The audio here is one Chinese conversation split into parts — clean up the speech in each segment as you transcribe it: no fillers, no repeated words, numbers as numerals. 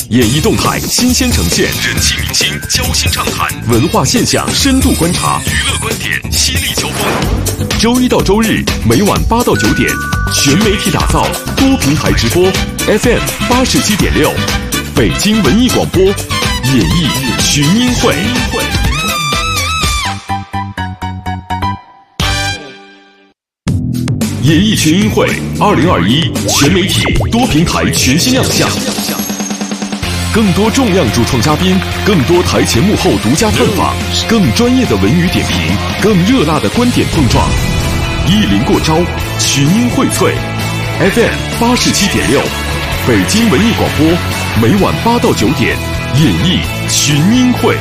演艺动态新鲜呈现，人气明星交心畅谈，文化现象深度观察，娱乐观点犀利交锋。周一到周日每晚8到9点，全媒体打造，多平台直播 ，FM 87.6，北京文艺广播，演艺群英会。演艺群英会2021全媒体多平台全新亮相，更多重量主创嘉宾，更多台前幕后独家探访，更专业的文娱点评，更热辣的观点碰撞，一临过招，群英荟萃。FM 87.6，北京文艺广播，每晚8到9点，演艺群英会。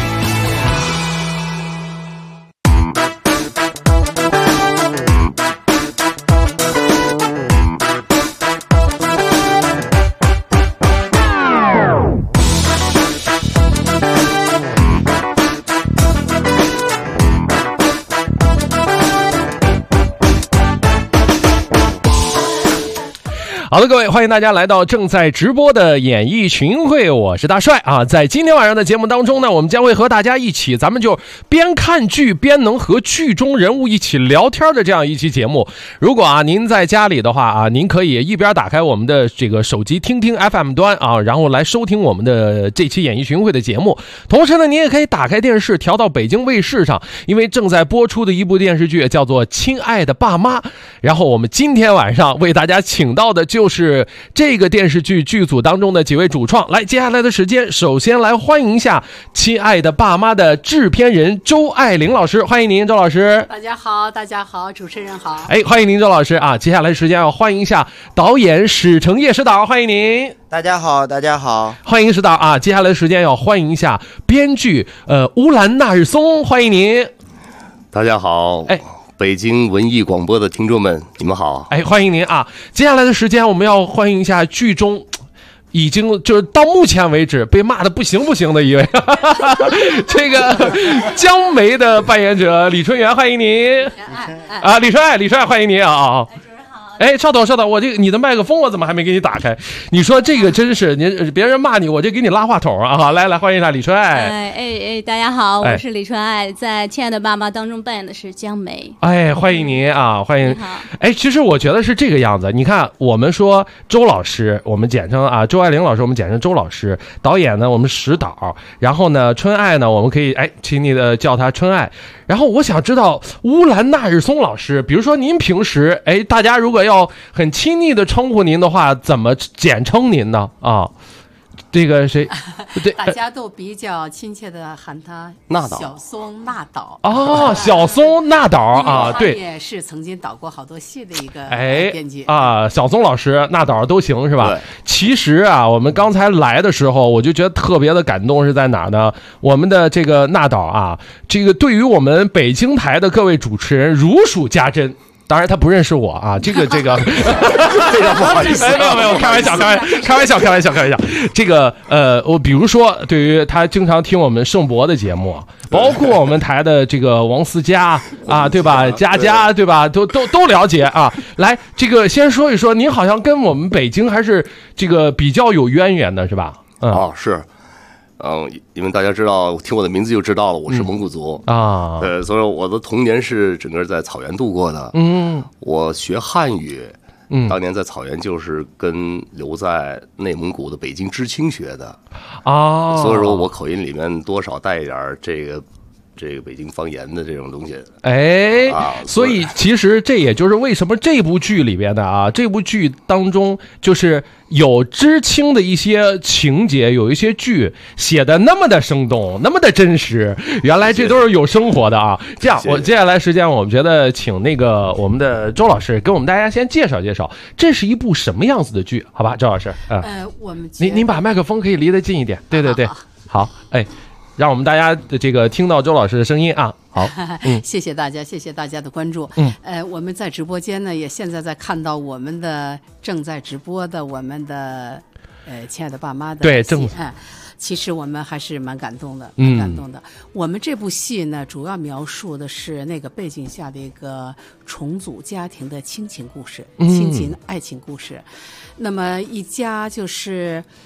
好的，各位，欢迎大家来到正在直播的演艺群英会，我是大帅啊。在今天晚上的节目当中呢，我们将会和大家一起，咱们就边看剧边能和剧中人物一起聊天的这样一期节目。如果您在家里的话您可以一边打开我们的这个手机听听 FM 端然后来收听我们的这期演艺群英会的节目。同时呢，你也可以打开电视调到北京卫视上，因为正在播出的一部电视剧叫做《亲爱的爸妈》。然后我们今天晚上为大家请到的就是这个电视剧剧组当中的几位主创。来，接下来的时间，首先来欢迎一下《亲爱的爸妈》的制片人周爱玲老师，欢迎您，周老师。 大家好，大家好，主持人好。 欢迎您，周老师啊。接下来时间要欢迎一下导演史成业史导，欢迎您。 大家好，大家好， 欢迎史导啊。接下来的时间要欢迎一下编剧乌兰纳日松，欢迎您。 大家好。北京文艺广播的听众们，你们好。 欢迎您啊！接下来的时间，我们要欢迎一下剧中已经就是到目前为止被骂的不行的一位，这个江梅的扮演者李春元，欢迎您啊！李春爱，欢迎您啊！稍等，我这个你的麦克风我怎么还没给你打开？你说这个真是您别人骂你，我就给你拉话筒啊！好，来欢迎一下李春爱。 大家好，我是李春爱，在《亲爱的爸妈》当中扮演的是江梅。 欢迎您啊，欢迎。其实我觉得是这个样子。你看，我们说周老师，我们简称周爱玲老师，我们简称周老师。导演呢，我们史导。然后呢，春爱呢，我们可以亲昵的叫他春爱。然后我想知道乌兰纳日松老师，比如说您平时大家如果要很亲昵的称呼您的话，怎么简称您呢？这个谁？对， 大家都比较亲切的喊他小松纳导。 小松纳导啊，对， 他也是曾经导过好多戏的一个编剧小松老师、纳导都行是吧？其实我们刚才来的时候，我就觉得特别的感动是在哪呢？我们的这个纳导这个对于我们北京台的各位主持人如数家珍。当然他不认识我这个非常不好意思，没有，开玩笑。这个我比如说，对于他经常听我们盛博的节目，包括我们台的这个王思佳对吧？佳对吧？都了解来，这个先说一说，您好像跟我们北京还是这个比较有渊源的是吧？ 是。因为大家知道，听我的名字就知道了，我是蒙古族所以我的童年是整个在草原度过的。我学汉语，当年在草原就是跟留在内蒙古的北京知青学的所以说我口音里面多少带一点这个北京方言的这种东西。 所以其实这也就是为什么这部剧里边的这部剧当中就是有知青的一些情节，有一些剧写的那么的生动，那么的真实，原来这都是有生活的这样，我接下来时间我们觉得请我们的周老师跟我们大家先介绍介绍，这是一部什么样子的剧，好吧？周老师我们您把麦克风可以离得近一点，对，好，让我们大家的这个听到周老师的声音好， 谢谢大家的关注。我们在直播间呢，也现在在看到我们的正在直播的我们的亲爱的爸妈的戏其实我们还是蛮感动的，我们这部戏呢，主要描述的是那个背景下的一个重组家庭的亲情故事，亲情爱情故事。那么一家就是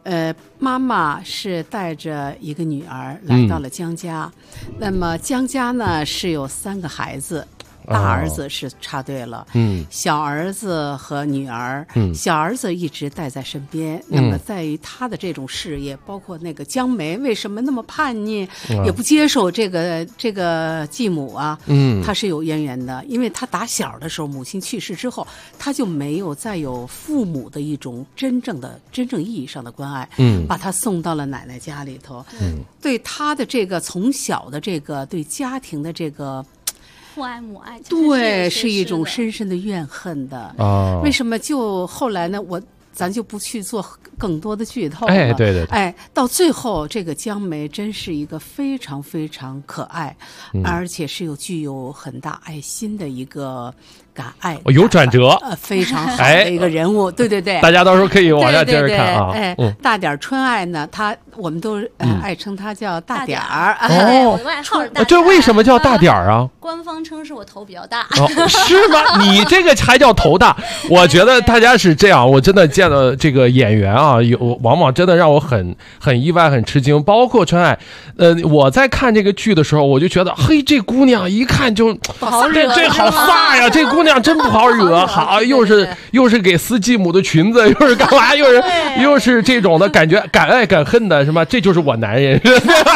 妈妈是带着一个女儿来到了江家，那么江家呢是有3个孩子。大儿子是插队了，小儿子和女儿，小儿子一直带在身边。那么在于他的这种事业，包括那个江梅为什么那么叛逆，也不接受这个继母啊，他是有渊源的，因为他打小的时候母亲去世之后，他就没有再有父母的一种真正意义上的关爱，把他送到了奶奶家里头，对他的这个从小的这个对家庭的这个。 父爱母爱， 对，是一种深深的怨恨的。为什么就后来呢？咱就不去做更多的剧透了。 对， 到最后，这个江梅真是一个非常非常可爱，而且是具有很大爱心的一个敢爱， 有转折， 非常好的一个人物。对， 大家到时候可以往下接着看啊。 大点春爱呢，我们都爱称他叫大点儿。 我的外号是大点儿。 这为什么叫大点儿啊？ 官方称是我头比较大。 是吗？你这个才叫头大。我觉得大家是这样，我真的见到这个演员啊，往往真的让我很意外、很吃惊。包括春爱，我在看这个剧的时候，我就觉得，嘿，这姑娘一看就不好惹， 这好飒呀！这姑娘真不好惹，好，又是给撕继母的裙子，又是干嘛？又是这种的感觉，敢爱敢恨的，是吧？这就是我男人，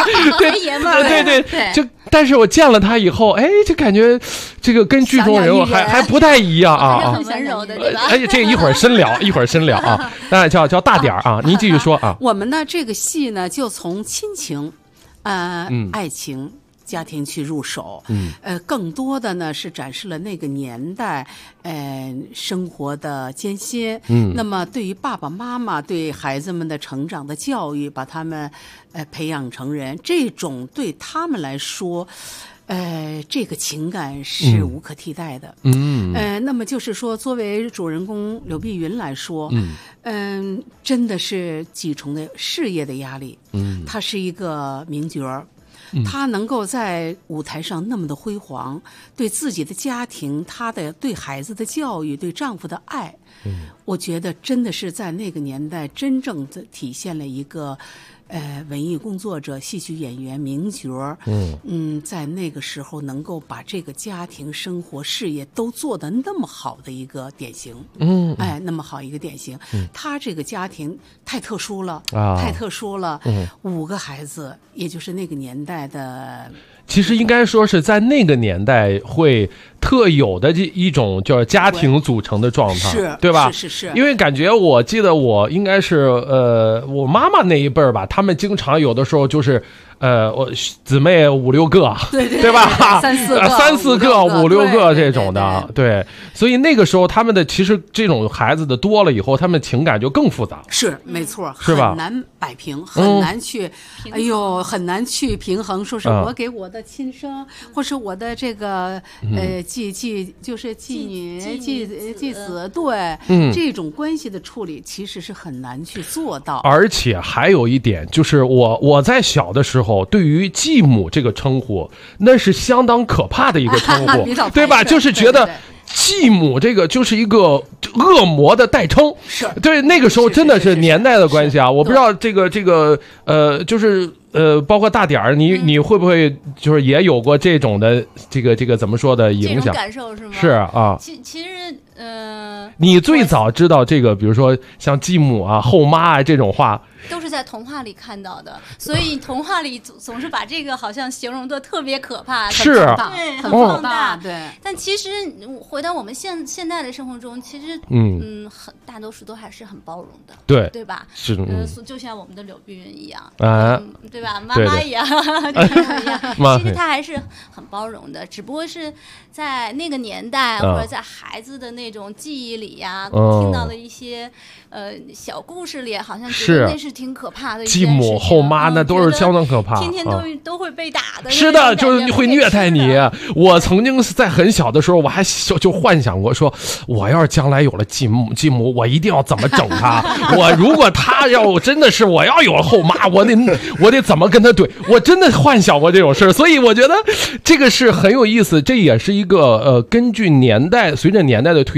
对，就。但是我见了他以后，就感觉这个跟剧中人物还不太一样啊， 很温柔的，对吧？ 这一会儿深聊啊，那叫大点儿啊，您继续说啊。 我们呢这个戏呢就从亲情，爱情。家庭去入手，更多的呢是展示了那个年代，生活的艰辛。那么对于爸爸妈妈对孩子们的成长的教育，把他们培养成人，这种对他们来说，这个情感是无可替代的。那么就是说，作为主人公柳碧云来说，真的是几重的事业的压力。他是一个名角儿。他能够在舞台上那么的辉煌，对自己的家庭，他的对孩子的教育，对丈夫的爱，我觉得真的是在那个年代真正的体现了一个文艺工作者、戏曲演员、名角，在那个时候能够把这个家庭生活、事业都做得那么好的一个典型，那么好一个典型。他这个家庭太特殊了，太特殊了，5个孩子，也就是那个年代的。 其实应该说是在那个年代会特有的一种叫家庭组成的状态，对吧？ 是。 因为感觉我记得我应该是我妈妈那一辈儿吧，他们经常有的时候就是我姊妹5、6个，对吧 ？3、 4个、5、6个这种的，对。所以那个时候他们的其实这种孩子的多了以后，他们情感就更复杂。 是没错， 是吧？ 很难摆平，很难去，很难去平衡。说是我给我的亲生，或是我的这个就是继女、继子，对，这种关系的处理其实是很难去做到。 而且还有一点就是我在小的时候，对于继母这个称呼，那是相当可怕的一个称呼，对吧？就是觉得继母这个就是一个恶魔的代称，对，那个时候真的是年代的关系啊，我不知道这个就是包括大点儿，你会不会就是也有过这种的这个怎么说的影响？ 这种感受是吗？ 是啊， 其实你最早知道这个，比如说像继母啊、后妈啊这种话， 都是在童话里看到的，所以童话里总是把这个好像形容的特别可怕， 是对，很放大， 对。 但其实回到我们现代的生活中，其实很大多数都还是很包容的，对吧？ 是就像我们的柳碧云一样对吧？妈妈一样，其实她还是很包容的，只不过是在那个年代或者在孩子的那种记忆里呀，听到的一些小故事里，好像觉得那是挺可怕的。 继母后妈那都是相当可怕， 天天都会被打的。 是的，就是会虐待你。我曾经在很小的时候，我还就幻想过说，我要是将来有了继母，我一定要怎么整他。我如果他要真的是我要有了后妈，我得怎么跟他怼？我真的幻想过这种事，所以我觉得这个是很有意思。这也是一个根据随着年代的推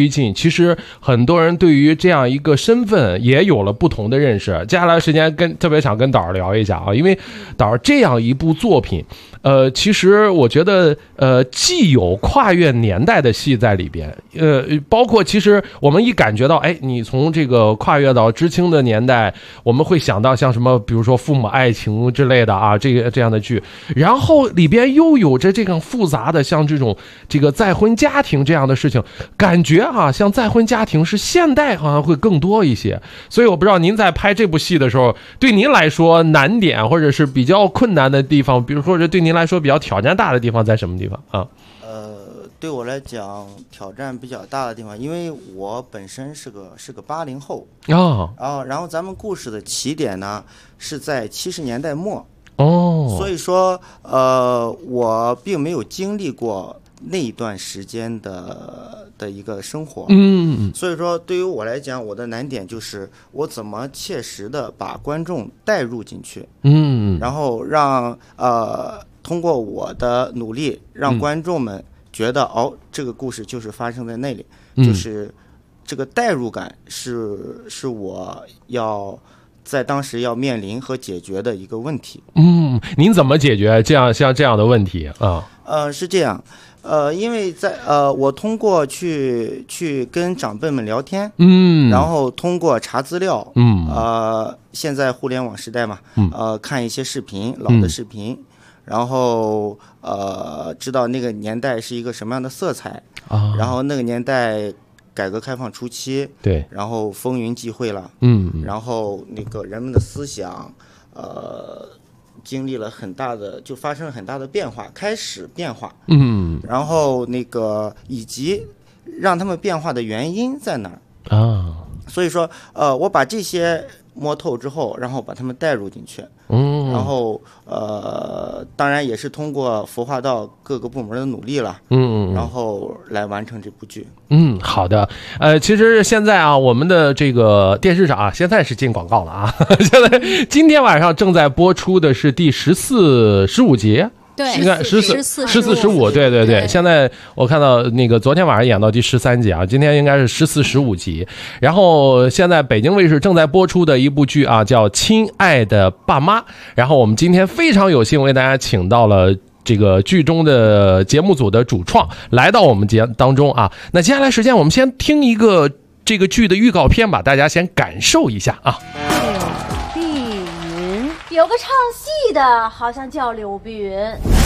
推进，其实很多人对于这样一个身份也有了不同的认识。接下来时间特别想跟导儿聊一下啊，因为导儿这样一部作品，其实我觉得既有跨越年代的戏在里边，包括其实我们一感觉到，哎，你从这个跨越到知青的年代，我们会想到像什么，比如说父母爱情之类的啊，这样的剧，然后里边又有着这个复杂的，像这个再婚家庭这样的事情，感觉像再婚家庭是现代好像会更多一些。所以我不知道您在拍这部戏的时候，对您来说难点或者是比较困难的地方，比如说对您来说比较挑战大的地方在什么地方啊？ 对我来讲挑战比较大的地方，因为我本身是个80后然后咱们故事的起点呢是在70年代末所以说我并没有经历过那一段时间的一个生活，所以说对于我来讲，我的难点就是我怎么切实的把观众带入进去，然后让通过我的努力让观众们觉得这个故事就是发生在那里，就是这个代入感是我要在当时要面临和解决的一个问题。 您怎么解决像这样的问题啊？ 是这样，因为在我通过去跟长辈们聊天，然后通过查资料，现在互联网时代嘛，看一些视频，老的视频。然后知道那个年代是一个什么样的色彩然后那个年代改革开放初期， 对， 然后风云际会了，然后那个人们的思想经历了很大的，就发生了很大的变化，开始变化，然后那个以及让他们变化的原因在哪儿所以说我把这些摸透之后，然后把他们带入进去，然后当然也是通过孵化到各个部门的努力了，然后来完成这部剧。 好的，其实现在我们的这个电视上现在是进广告了啊，现在今天晚上正在播出的是第14、15集。 对， 应该14、15，对。现在我看到那个昨天晚上演到第13集今天应该是14、15集。然后现在北京卫视正在播出的一部剧叫《亲爱的爸妈》。然后我们今天非常有幸为大家请到了这个剧中的节目组的主创来到我们节目当中那接下来时间我们先听一个这个剧的预告片吧，大家先感受一下有个唱戏的，好像叫柳碧云。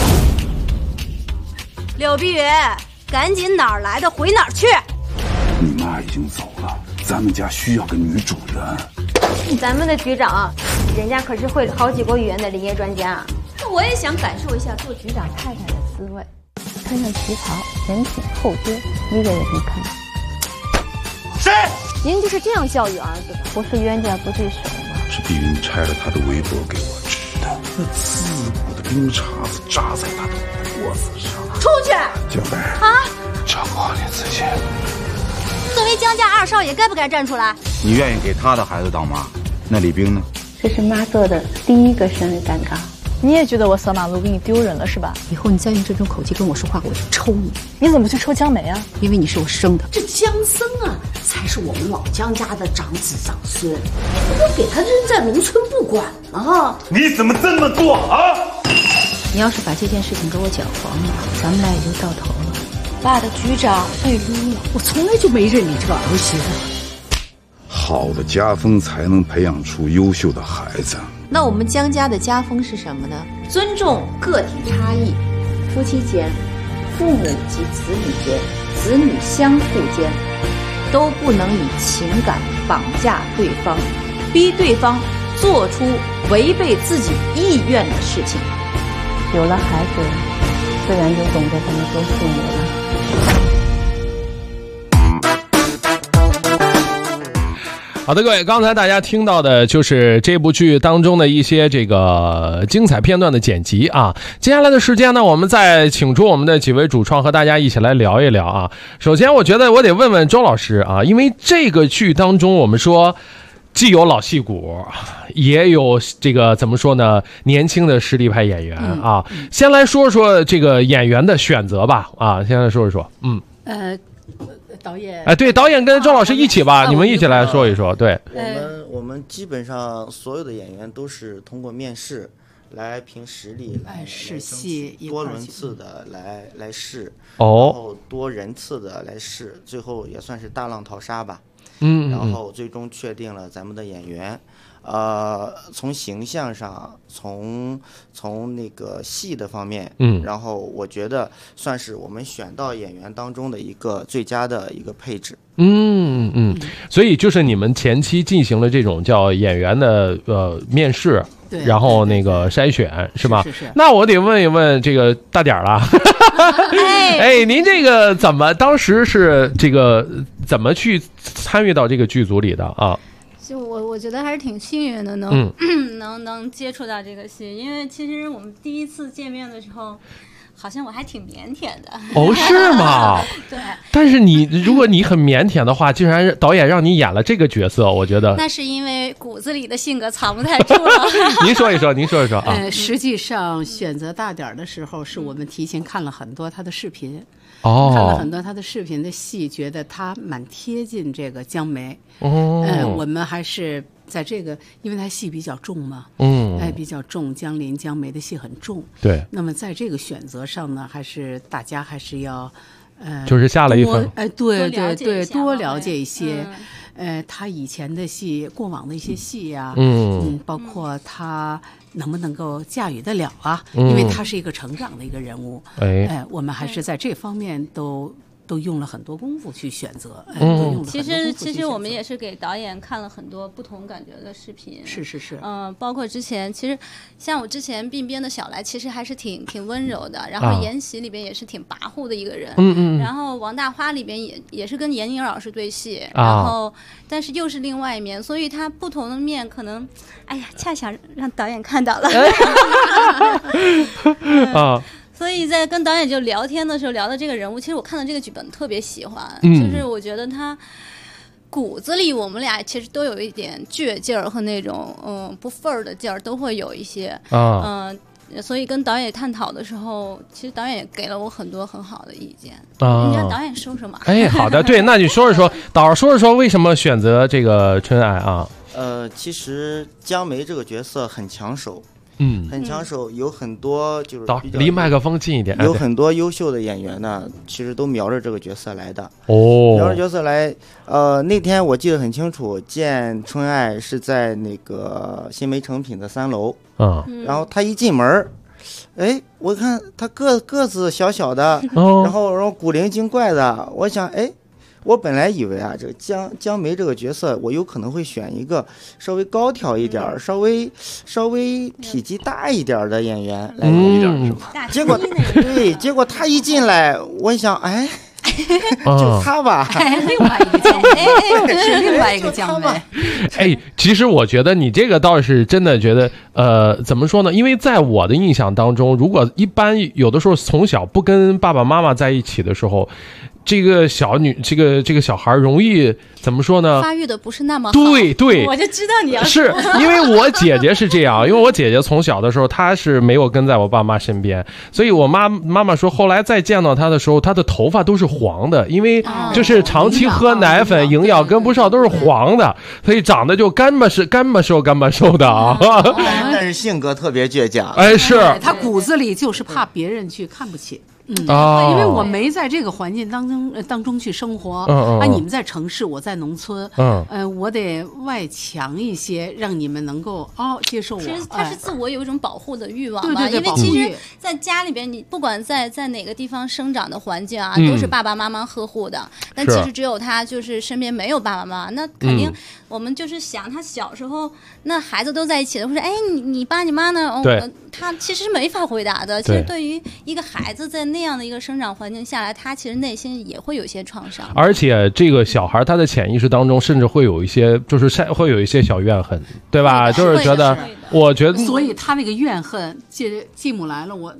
柳碧云，赶紧哪儿来的回哪儿去。 你妈已经走了，咱们家需要个女主人。 咱们的局长，人家可是会好几国语言的林业专家。 那我也想感受一下做局长太太的滋味。 穿上旗袍，前挺后撅，一个也没看。 谁？ 您就是这样教育儿子的？不是冤家不聚首吗？ 是碧云拆了他的围脖给我吃的，那刺骨的冰碴子扎在他的脖子上。 出去！ 小北照顾好你自己。 作为江家二少爷，该不该站出来？ 你愿意给他的孩子当妈？那李冰呢？ 这是妈做的第一个生日蛋糕。 你也觉得我扫马路给你丢人了是吧？ 以后你再用这种口气跟我说话，我就抽你。 你怎么去抽江梅啊？ 因为你是我生的。这江森才是我们老江家的长子长孙，你都给他扔在农村不管了你怎么这么做你要是把这件事情给我搅黄了，咱们俩也就到头了。 爸的局长被撸了， 我从来就没认你这个儿媳妇。 好的家风才能培养出优秀的孩子。 那我们江家的家风是什么呢？尊重个体差异，夫妻间、父母及子女间、子女相互间，都不能以情感绑架对方，逼对方做出违背自己意愿的事情。 有了孩子，自然就懂得怎么做父母了。 好的，各位，刚才大家听到的就是这部剧当中的一些这个精彩片段的剪辑接下来的时间呢，我们再请出我们的几位主创和大家一起来聊一聊首先我觉得我得问问周老师因为这个剧当中我们说既有老戏骨，也有这个怎么说呢，年轻的实力派演员先来说说这个演员的选择吧先来说一说导演， 对，导演跟周老师一起吧，你们一起来说一说。对， 我们基本上所有的演员都是通过面试来凭实力来试戏， 多轮次的来试，然后多人次的来试，最后也算是大浪淘沙吧。然后最终确定了咱们的演员。从形象上，从那个戏的方面，然后我觉得算是我们选到演员当中的一个最佳的一个配置。 所以就是你们前期进行了这种叫演员的面试，然后那个筛选是吧？ 是。 那我得问一问这个大点儿了，您这个当时是这个怎么去参与到这个剧组里的啊？ 就我觉得还是挺幸运的，能接触到这个戏，因为其实我们第一次见面的时候，好像我还挺腼腆的。 是吗？ 对。 但是如果你很腼腆的话，竟然导演让你演了这个角色，我觉得那是因为骨子里的性格藏不太住了。 您说一说啊。 实际上选择大点的时候，是我们提前看了很多他的视频。看了很多他的视频的戏，觉得他蛮贴近这个江梅。我们还是在这个，因为他戏比较重嘛，比较重，江林、江梅的戏很重。 对。 那么在这个选择上呢，大家还是要， 就是下了一分。 对，多了解一些。他以前的戏，过往的一些戏呀，包括他能不能够驾驭得了啊？因为他是一个成长的一个人物，我们还是在这方面都用了很多功夫去选择。 其实我们也是给导演看了很多不同感觉的视频。 是。 包括之前，其实像我之前鬓边的小来，其实还是挺温柔的。然后延禧里边也是挺跋扈的一个人。然后王大花里边也是跟闫妮老师对戏，然后但是又是另外一面，所以他不同的面可能，恰巧让导演看到了。所以在跟导演就聊天的时候聊到这个人物，其实我看到这个剧本特别喜欢，就是我觉得他骨子里我们俩其实都有一点倔劲儿和那种不忿儿的劲儿，都会有一些所以跟导演探讨的时候，其实导演也给了我很多很好的意见。你让导演说说嘛？ 好的，对，那你说导说说为什么选择这个春爱啊？ 其实江梅这个角色很抢手。很抢手，有很多就是离麦克风近一点， 有很多优秀的演员呢，其实都瞄着这个角色来的。瞄着角色来，那天我记得很清楚，见春爱是在那个新梅成品的3楼，然后他一进门，我看他个子小小的，然后古灵精怪的，我想，我本来以为这个江梅这个角色，我有可能会选一个稍微高挑一点、稍微体积大一点的演员来演一点，是吧？结果他一进来，我想，就他吧， 另外一个江梅，是另外一个江梅。 其实我觉得你这个倒是真的觉得，怎么说呢？因为在我的印象当中，如果一般有的时候从小不跟爸爸妈妈在一起的时候，这个这个小孩容易怎么说呢？ 发育的不是那么好。 对， 我就知道你要说。是因为我姐姐是这样，因为我姐姐从小的时候她是没有跟在我爸妈身边，所以我妈妈说，后来再见到她的时候，她的头发都是黄的，因为就是长期喝奶粉，营养跟不上，都是黄的，所以长得就干巴瘦的啊。 但是性格特别倔强。 是她骨子里就是怕别人去看不起。因为我没在这个环境当中去生活，你们在城市，我在农村，我得外强一些，让你们能够接受我。 其实他是自我有一种保护的欲望嘛，因为其实在家里边，你不管在哪个地方生长的环境啊，都是爸爸妈妈呵护的，但其实只有他就是身边没有爸爸妈妈，那肯定我们就是想他小时候，那孩子都在一起的，或者你爸你妈呢？他其实是没法回答的。其实对于一个孩子在那样的一个生长环境下来，他其实内心也会有一些创伤。 而且这个小孩他的潜意识当中，甚至会有一些，就是会有一些小怨恨，对吧？就是觉得，我觉得， 所以他那个怨恨，继母来了，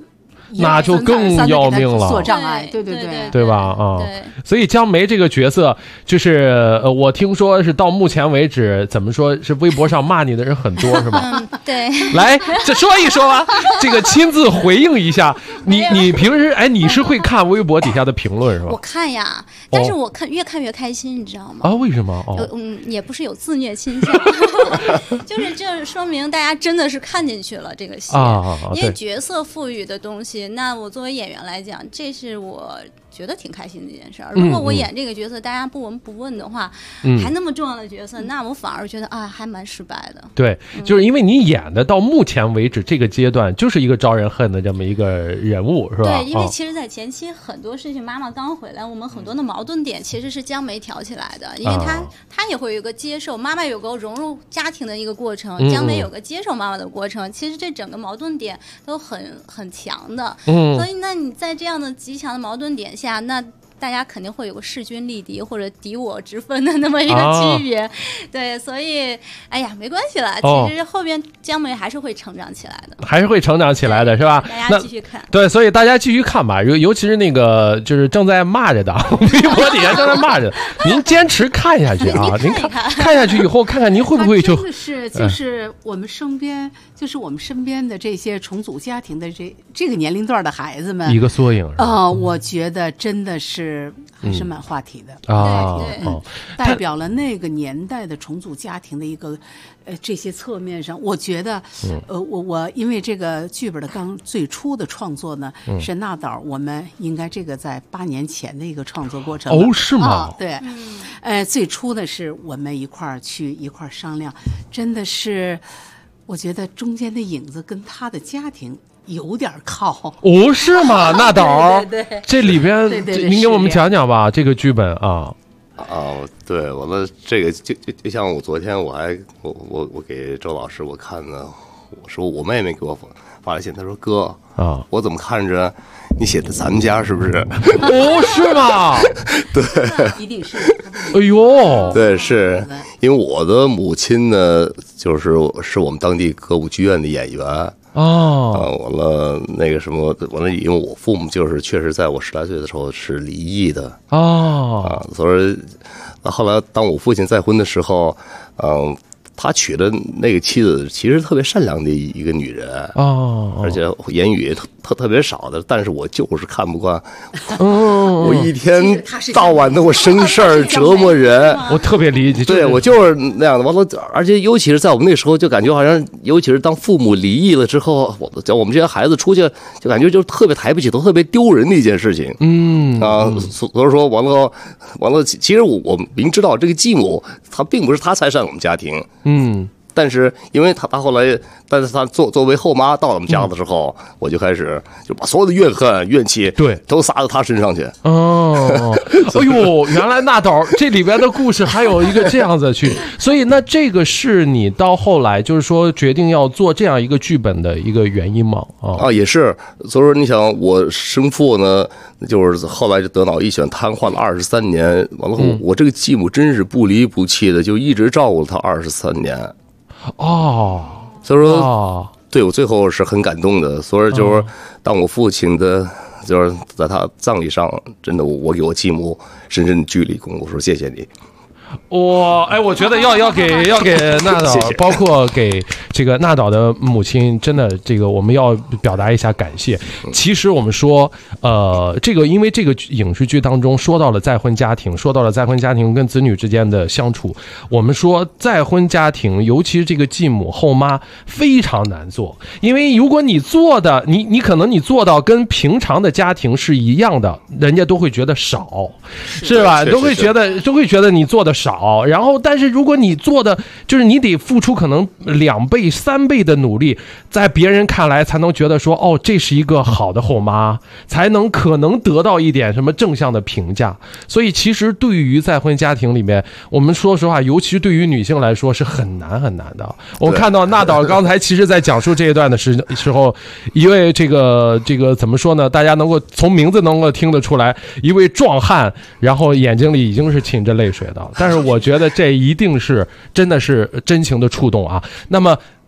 那就更要命了， 做障碍，对， 对吧？啊，所以江梅这个角色，就是我听说是到目前为止，怎么说是微博上骂你的人很多，是吧？ 对， 来，这说一说吧，这个亲自回应一下。你平时你是会看微博底下的评论是吧？ 我看呀，但是我越看越开心，你知道吗？ 啊，为什么？ 也不是有自虐倾向，就是这说明大家真的是看进去了这个戏，因为角色赋予的东西。那我作为演员来讲，这是我觉得挺开心的一件事儿。如果我演这个角色，大家不闻不问的话，还那么重要的角色，那我反而觉得还蛮失败的。 对，就是因为你演的到目前为止这个阶段，就是一个招人恨的这么一个人物，是吧？ 对，因为其实，在前期很多事情，妈妈刚回来，我们很多的矛盾点其实是江梅挑起来的，因为她也会有一个接受妈妈有个融入家庭的一个过程，江梅有个接受妈妈的过程，其实这整个矛盾点都很强的。所以那你在这样的极强的矛盾点下，那大家肯定会有个势均力敌或者敌我之分的那么一个区别，对，所以没关系了，其实后边江梅还是会成长起来的， 还是会成长起来的，是吧？ 大家继续看， 对，所以大家继续看吧，尤其是那个就是正在骂着的微博底下正在骂着，您坚持看下去啊，您看下去以后，看看您会不会就是我们身边，就是我们身边的这些重组家庭的这个年龄段的孩子们一个缩影我觉得真的是还是蛮话题的代表了那个年代的重组家庭的一个这些侧面上，我觉得我因为这个剧本的最初的创作呢是纳导，我们应该这个在8年前的一个创作过程是吗？ 对，最初的是我们一块儿商量，真的是我觉得中间的影子跟他的家庭有点靠是吗？纳导对， 这里边您给我们讲讲吧，这个剧本对，完了这个就像我昨天我给周老师我看呢，我说我妹妹给我发来信，她说哥我怎么看着你写的咱们家是不是？ 是吗？ 对， 一定是。 哎呦， 对，是因为我的母亲呢，是我们当地歌舞剧院的演员完了那个什么，完了，因为我父母确实在我10来岁的时候是离异的所以后来当我父亲再婚的时候，他娶的那个妻子其实特别善良的一个女人而且言语特别少的，但是我就是看不惯我一天到晚的我生事儿折磨人， 我特别理解， 对，我就是那样的。完了，而且尤其是在我们那时候，就感觉好像，尤其是当父母离异了之后，我们这些孩子出去，就感觉就特别抬不起头，特别丢人的一件事情。所以说完了，其实我明知道这个继母她并不是她拆散我们家庭，但是因为他后来，但是他作为后妈到了我们家的时候，我就开始就把所有的怨恨怨气都撒到他身上去。 哎呦，原来纳导这里边的故事还有一个这样子去，所以那这个是你到后来就是说决定要做这样一个剧本的一个原因吗？ 也是。所以说你想我生父呢，就是后来就得脑溢血瘫痪了23年，完了后我这个继母真是不离不弃的，就一直照顾了他23年。所以说对我最后是很感动的。所以就是当我父亲的就是在他葬礼上，真的我给我继母深深鞠了一躬，我说谢谢你。 我觉得要给纳导，包括给这个纳导的母亲，真的这个我们要表达一下感谢。其实我们说，这个因为这个影视剧当中说到了再婚家庭，说到了再婚家庭跟子女之间的相处。我们说再婚家庭，尤其是这个继母后妈非常难做，因为如果你做的你可能你做到跟平常的家庭是一样的，人家都会觉得少，是吧？都会觉得你做的少，然后但是如果你做的就是你得付出可能2倍3倍的努力，在别人看来才能觉得说这是一个好的后妈，才能可能得到一点什么正向的评价。所以其实对于再婚家庭里面，我们说实话，尤其对于女性来说是很难的。我看到纳导刚才其实在讲述这一段的时候，一位这个怎么说呢，大家能够从名字能够听得出来，一位壮汉，然后眼睛里已经是噙着泪水的，但是我觉得这一定是真的是真情的触动啊。那么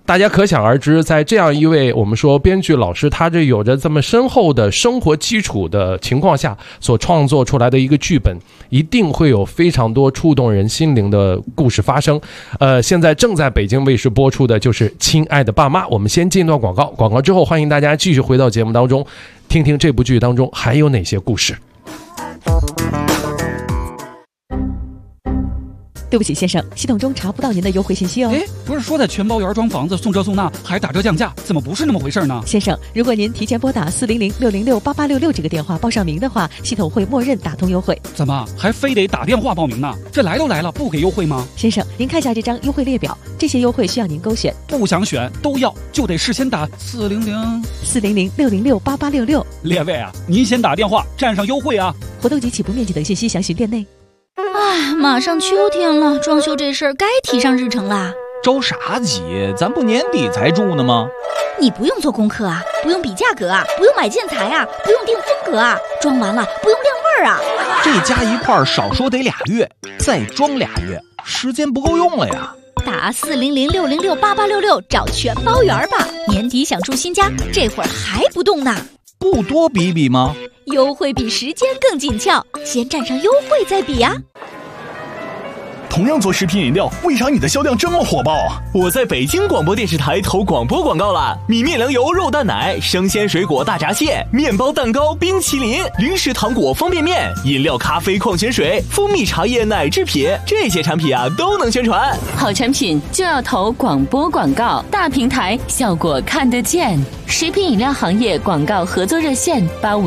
大家可想而知，在这样一位我们说编剧老师，他这有着这么深厚的生活基础的情况下所创作出来的一个剧本，一定会有非常多触动人心灵的故事发生。现在正在北京卫视播出的就是《亲爱的爸妈》。我们先进一段广告，广告之后欢迎大家继续回到节目当中，听听这部剧当中还有哪些故事。 对不起先生，系统中查不到您的优惠信息哦。 不是说的全包圆装房子送这送那还打折降价，怎么不是那么回事呢？ 先生，如果您提前拨打400-606-8866这个电话报上名的话，系统会默认打通优惠。 怎么还非得打电话报名呢？这来都来了，不给优惠吗？ 先生，您看一下这张优惠列表，这些优惠需要您勾选。 不想选都要，就得事先打 400-606-8866。 列位啊，您先打电话占上优惠啊！ 活动及起步面积等信息详询店内。 马上秋天了，装修这事儿该提上日程啦。 着啥急？咱不年底才住呢吗？ 你不用做功课啊，不用比价格啊，不用买建材啊，不用定风格啊，装完了不用晾味儿啊。 这加一块少说得2月，再装2月，时间不够用了呀。 打400-606-8866找全包圆吧。年底想住新家，这会儿还不动呢？ 不多比比吗？ 优惠比时间更紧俏，先占上优惠再比啊。 同样做食品饮料，为啥你的销量这么火爆？我在北京广播电视台投广播广告了，米面粮油肉蛋奶、生鲜水果大闸蟹、面包蛋糕、冰淇淋、零食糖果方便面、饮料咖啡矿泉水、蜂蜜茶叶奶制品，这些产品啊都能宣传。 好产品就要投广播广告，大平台效果看得见。食品饮料行业广告合作热线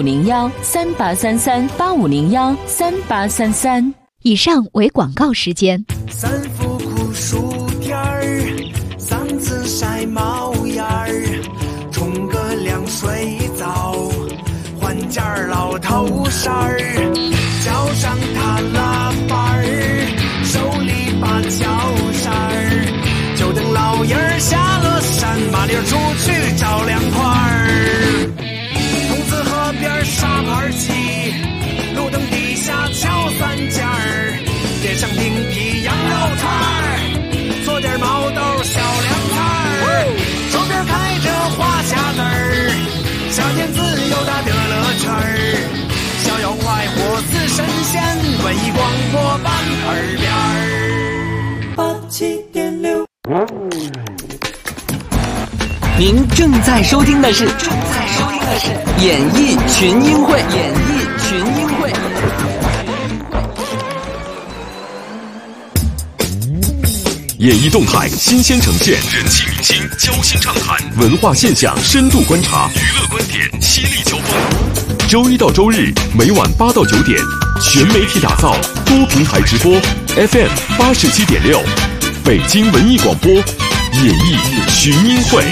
8501-3833-8501-3833。 以上为广告时间。 3伏苦暑天儿，3次晒毛眼儿，冲个凉水澡，换件老头衫儿，脚上踏拉板儿，手里把脚扇儿，就等老爷儿下了山，麻溜出去找凉快儿。筒子河边沙盘棋，路灯底下敲3件儿，点上冰皮羊肉串儿，做点毛豆小凉菜儿，周边开着花匣子儿，夏天自由大的乐趣儿，逍遥快活似神仙，文艺广播版耳边儿87.6。 您正在收听的是演艺群英会。 演艺动态新鲜呈现，人气明星交心畅谈，文化现象深度观察，娱乐观点犀利交锋。周一到周日每晚8到9点，全媒体打造，多平台直播 ，FM 87.6，北京文艺广播，演艺群英会。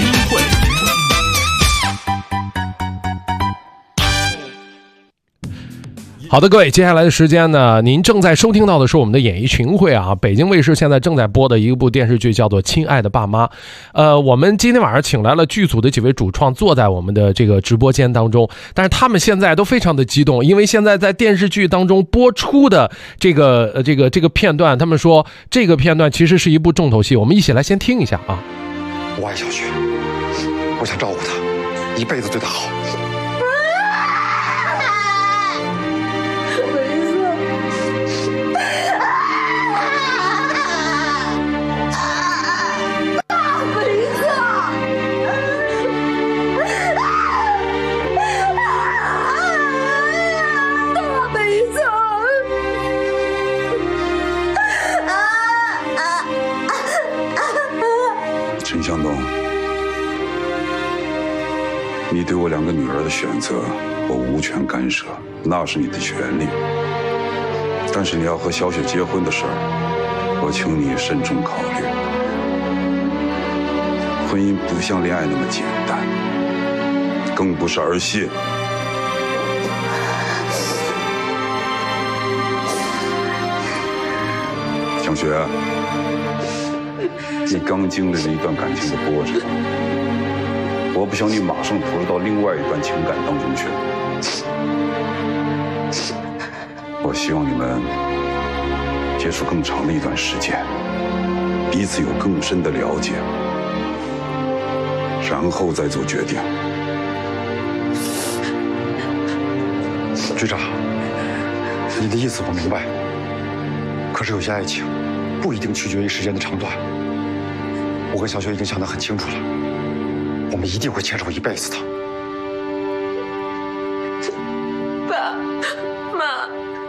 好的，各位，接下来的时间呢，您正在收听到的是我们的演艺群会啊，北京卫视现在正在播的一部电视剧叫做《亲爱的爸妈》。我们今天晚上请来了剧组的几位主创坐在我们的这个直播间当中，但是他们现在都非常的激动，因为现在在电视剧当中播出的这个片段，他们说这个片段其实是一部重头戏，我们一起来先听一下啊。 我爱小雪，我想照顾她，一辈子对她好。陈向东，你对我2个女儿的选择，我无权干涉，那是你的权利。但是你要和小雪结婚的事儿，我请你慎重考虑。婚姻不像恋爱那么简单，更不是儿戏。小雪，你刚经历了一段感情的波折，我不想你马上投入到另外一段情感当中去。我希望你们接触更长的一段时间，彼此有更深的了解。 然后再做决定。 局长，你的意思我明白，可是有些爱情不一定取决于时间的长短。我跟小雪已经想得很清楚了，我们一定会牵手一辈子的。 爸妈，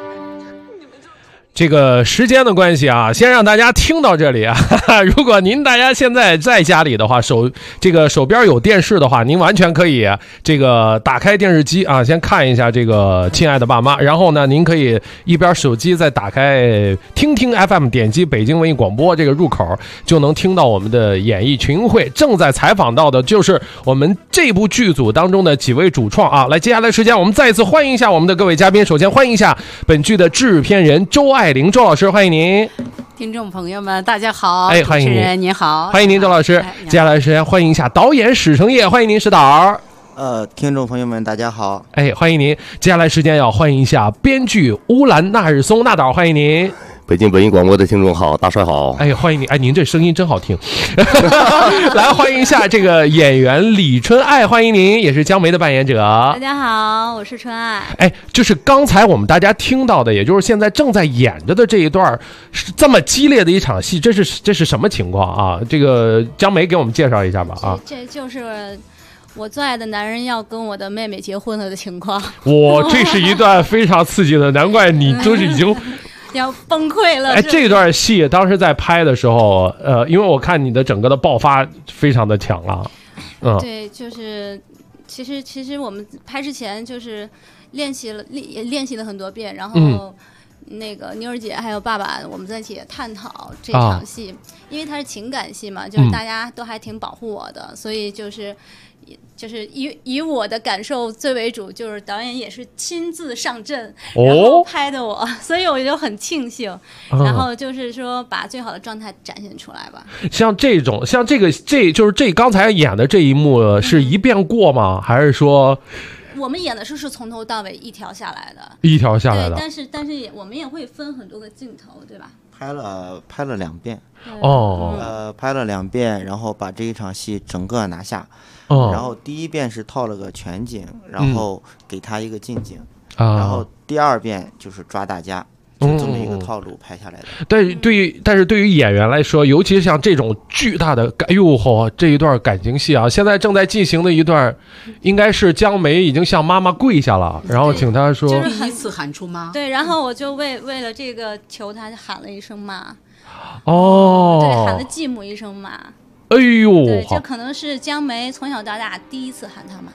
这个时间的关系啊，先让大家听到这里啊。如果大家现在在家里的话，手边有电视的话，您完全可以这个打开电视机啊，先看一下这个亲爱的爸妈，然后呢，您可以一边手机再打开听听 FM， 点击北京文艺广播这个入口，就能听到我们的演艺群会。正在采访到的就是我们这部剧组当中的几位主创啊。来，接下来时间我们再一次欢迎一下我们的各位嘉宾。首先欢迎一下本剧的制片人周爱玲周老师，欢迎您。 听众朋友们大家好， 欢迎您， 您好， 欢迎您周老师。接下来时间欢迎一下导演史成业，欢迎您史导。 听众朋友们大家好， 欢迎您。接下来时间要欢迎一下编剧乌兰纳日松纳导，欢迎您。 北京文艺广播的听众好，大帅好。 欢迎您。您这声音真好听。来，欢迎一下这个演员李春爱，欢迎您，也是江梅的扮演者。 大家好，我是春爱。 就是刚才我们大家听到的，也就是现在正在演着的这一段，是这么激烈的一场戏，这是什么情况啊？这个江梅给我们介绍一下吧。 这就是我最爱的男人要跟我的妹妹结婚了的情况。 这是一段非常刺激的，难怪你就是已经。 要崩溃了。 这段戏当时在拍的时候，因为我看你的整个的爆发非常的强啊。 对，就是其实我们拍之前就是练习了很多遍，然后那个妞儿姐还有爸爸，我们在一起探讨这场戏，因为它是情感戏嘛，就是大家都还挺保护我的，所以就是以我的感受最为主，就是导演也是亲自上阵，然后拍的我，所以我就很庆幸，然后就是说把最好的状态展现出来吧。 像这就是这刚才演的这一幕是一遍过吗？还是说？ 我们演的是从头到尾一条下来的，对，但是我们也会分很多个镜头，对吧？ 拍了2遍，拍了2遍，然后把这一场戏整个拿下，然后第一遍是套了个全景，然后给他一个近景，然后第2遍就是抓大家。就这么一个套路拍下来的。 但是对于演员来说，尤其是像这种巨大的，这一段感情戏啊，现在正在进行的一段，应该是江梅已经向妈妈跪下了，然后请她说， 就是第一次喊出妈。 对，然后我就为了这个求她喊了一声妈。 对， 喊了继母一声妈。 对， 就可能是江梅从小到大第一次喊她妈。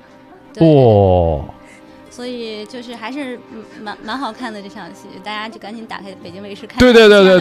所以就是还是蛮好看的这场戏，大家就赶紧打开北京卫视看。对，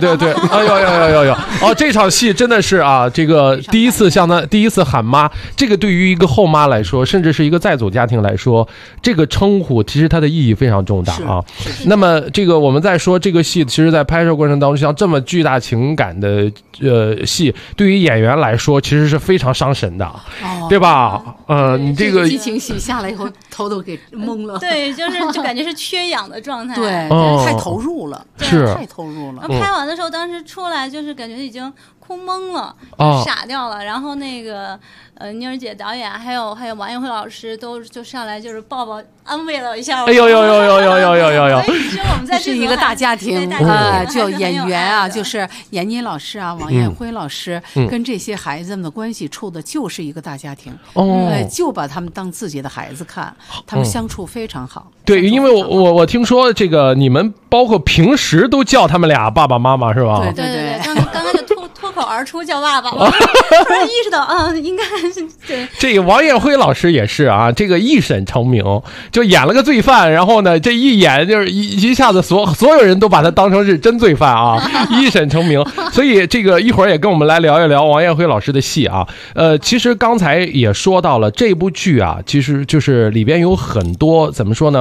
这场戏真的是啊，这个第一次喊妈，这个对于一个后妈来说，甚至是一个在组家庭来说，这个称呼其实它的意义非常重大啊。那么这个我们在说这个戏，其实在拍摄过程当中，像这么巨大情感的戏，对于演员来说其实是非常伤神的，对吧？你这个激情戏下来以后，头都给懵了。 对，就感觉是缺氧的状态。 对，太投入了，太投入了。 拍完的时候，当时出来就是感觉已经哭懵了，傻掉了。然后那个妞儿姐导演还有王艳辉老师就上来就是抱安慰了一下我。 呦！ 所以其实我们在是一个大家庭就演员啊，就是闫妮老师啊、王艳辉老师跟这些孩子们的关系处的就是一个大家庭。就把他们当自己的孩子看，他们相处非常好。 对，因为我听说这个你们包括平时都叫他们俩爸爸妈妈是吧？ 对，刚刚就脱口而出叫爸爸，突然意识到应该是对。 这个王艳辉老师也是啊，这个一审成名，就演了个罪犯，然后呢这一演就是一下子所有人都把他当成是真罪犯啊，一审成名。所以这个一会儿也跟我们来聊一聊王艳辉老师的戏啊。其实刚才也说到了这部剧啊，其实就是里边有很多怎么说呢？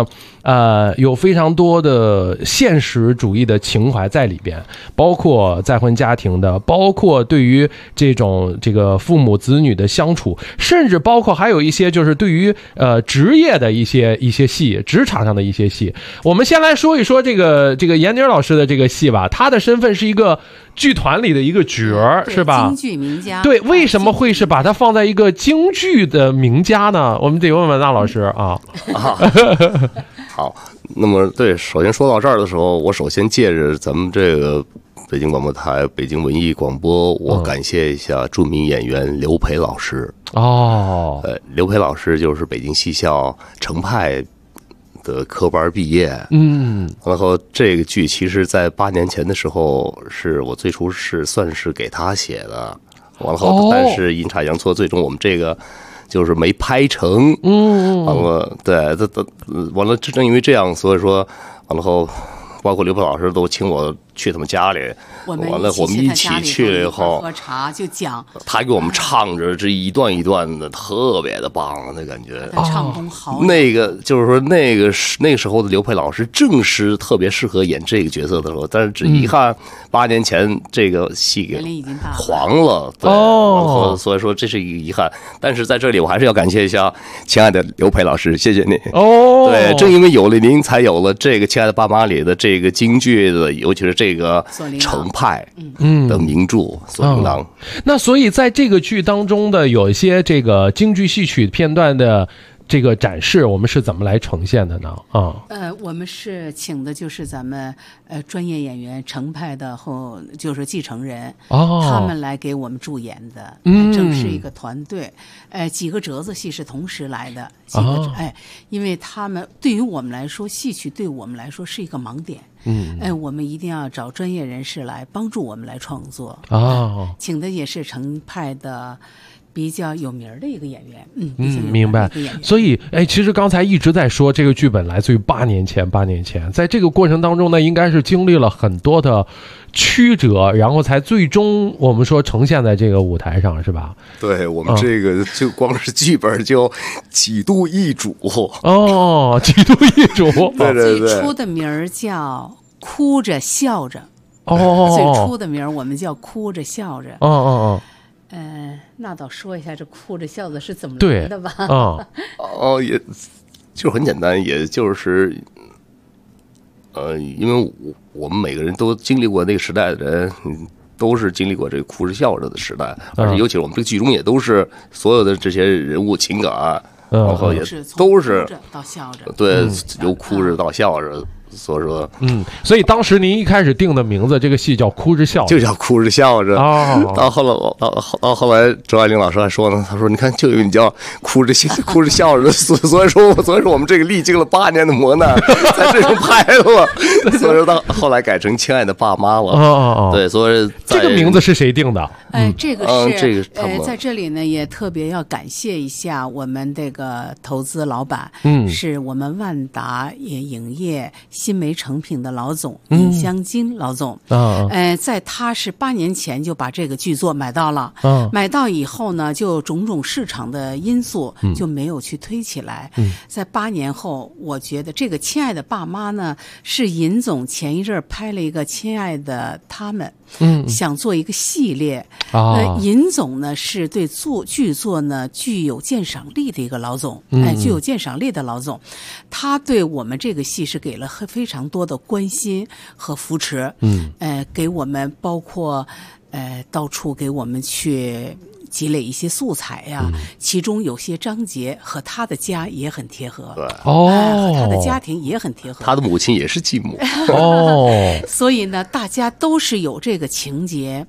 有非常多的现实主义的情怀在里边，包括再婚家庭的，包括对于这个父母子女的相处，甚至包括还有一些就是对于职业的一些戏，职场上的一些戏。我们先来说一说这个闫妮老师的这个戏吧，他的身份是一个剧团里的一个角儿，是吧？京剧名家。 对，为什么会是把它放在一个京剧的名家呢？我们得问问那老师啊。 好，那么对，首先说到这儿的时候，我首先借着咱们这个北京广播台、北京文艺广播，我感谢一下著名演员刘培老师。 哦， 刘培老师就是北京戏校程派的科班毕业。然后这个剧其实在8年前的时候，是我最初是算是给他写的，完了但是阴差阳错，最终我们这个就是没拍成。完了，对，完了，正因为这样，所以说完了后，包括刘培老师都请我去他们家里，完了我们一起去了以后喝茶就讲， 他给我们唱着这一段一段的，特别的棒，那感觉。 唱功好。 那个就是说那个时候的刘培老师正是特别适合演这个角色的时候，但是只遗憾8年前这个戏给黄了，对，所以说这是一个遗憾。但是在这里我还是要感谢一下亲爱的刘培老师，谢谢你。对，正因为有了您，才有了这个《亲爱的爸妈》里的这个京剧的，尤其是这个程派的名著《锁麟囊》。 那所以在这个剧当中的有一些这个京剧戏曲片段的这个展示，我们是怎么来呈现的呢？ 我们是请的就是咱们专业演员程派的就是继承人，他们来给我们助演的，正是一个团队，几个折子戏是同时来的，因为他们对于我们来说，戏曲对我们来说是一个盲点，我们一定要找专业人士来帮助我们来创作。请的也是程派的比较有名的一个演员。 明白。所以其实刚才一直在说这个剧本来自于8年前，在这个过程当中呢，应该是经历了很多的曲折，然后才最终我们说呈现在这个舞台上，是吧？ 对，我们这个就光是剧本就几度易主。 几度易主。 对。 最初的名叫哭着笑着。最初的名我们叫哭着笑着。那倒说一下这哭着笑着是怎么来的吧？ 也就很简单，也就是因为我们每个人都经历过那个时代的人，都是经历过这个哭着笑着的时代，而且尤其是我们这个剧中也都是所有的这些人物情感，然后也都是哭着到笑着， 对，由哭着到笑着。所以说， 所以当时您一开始定的名字，这个戏叫《哭着笑着》， 就叫哭着笑着。到后来，周爱玲老师还说呢，他说：“你看，就因为你叫哭着笑着，所以说我们这个历经了8年的磨难，在这种拍了，所以说到后来改成《亲爱的爸妈》了。对，所以这个名字是谁定的？ 这个是在这里呢，也特别要感谢一下我们这个投资老板，是我们万达影业新媒成品的老总尹香金老总。在他是8年前就把这个剧作买到了，买到以后呢，就种种市场的因素就没有去推起来。在8年后，我觉得这个《亲爱的爸妈》呢，是尹总前一阵拍了一个《亲爱的他们》，想做一个系列。尹总呢是对剧作呢具有鉴赏力的一个老总，具有鉴赏力的老总，他对我们这个戏是给了非常多的关心和扶持，给我们包括到处给我们去积累一些素材呀，其中有些章节和他的家也很贴合，和他的家庭也很贴合， 他的母亲也是继母， 所以呢，大家都是有这个情节，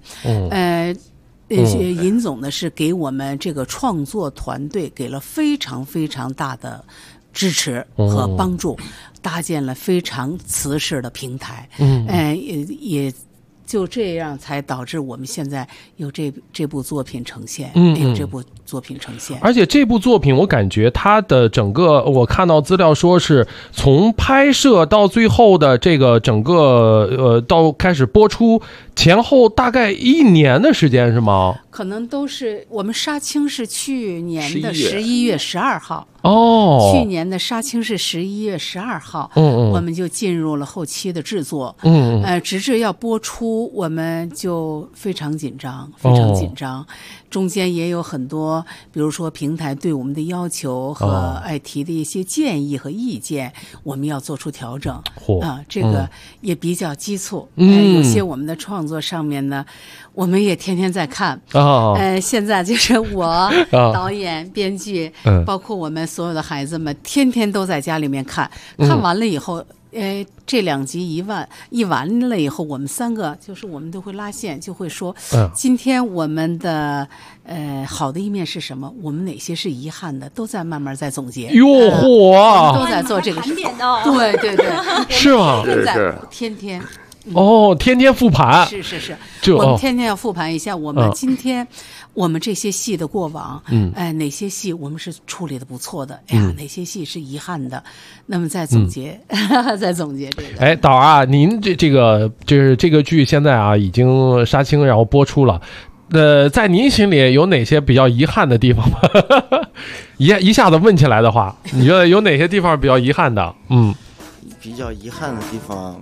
尹总呢是给我们这个创作团队给了非常非常大的支持和帮助，搭建了非常瓷实的平台，也就这样才导致我们现在有这部作品呈现，有这部作品呈现。 而且这部作品我感觉它的整个，我看到资料说是从拍摄到最后的这个整个到开始播出前后大概1年的时间是吗？ 可能都是我们杀青是去年的11月12号。去年的杀青是11月12号，我们就进入了后期的制作，直至要播出，我们就非常紧张，非常紧张。中间也有很多，比如说平台对我们的要求和爱提的一些建议和意见，我们要做出调整。这个也比较急促。有些我们的创作上面呢，我们也天天在看。现在就是我导演、编剧，包括我们所有的孩子们，天天都在家里面看。看完了以后，这2集一完了以后，我们3个就是我们都会拉线，就会说，今天我们的好的一面是什么？我们哪些是遗憾的？都在慢慢在总结。都在做这个事。对对对， 是吗？ 在天天。 天天复盘。 是，我们天天要复盘一下我们今天我们这些戏的过往，哪些戏我们是处理的不错的，哪些戏是遗憾的，那么再总结，再总结这个。 导啊，您这个就是这个剧现在啊已经杀青然后播出了，在您心里有哪些比较遗憾的地方吗？一下子问起来的话，你觉得有哪些地方比较遗憾的？ 比较遗憾的地方，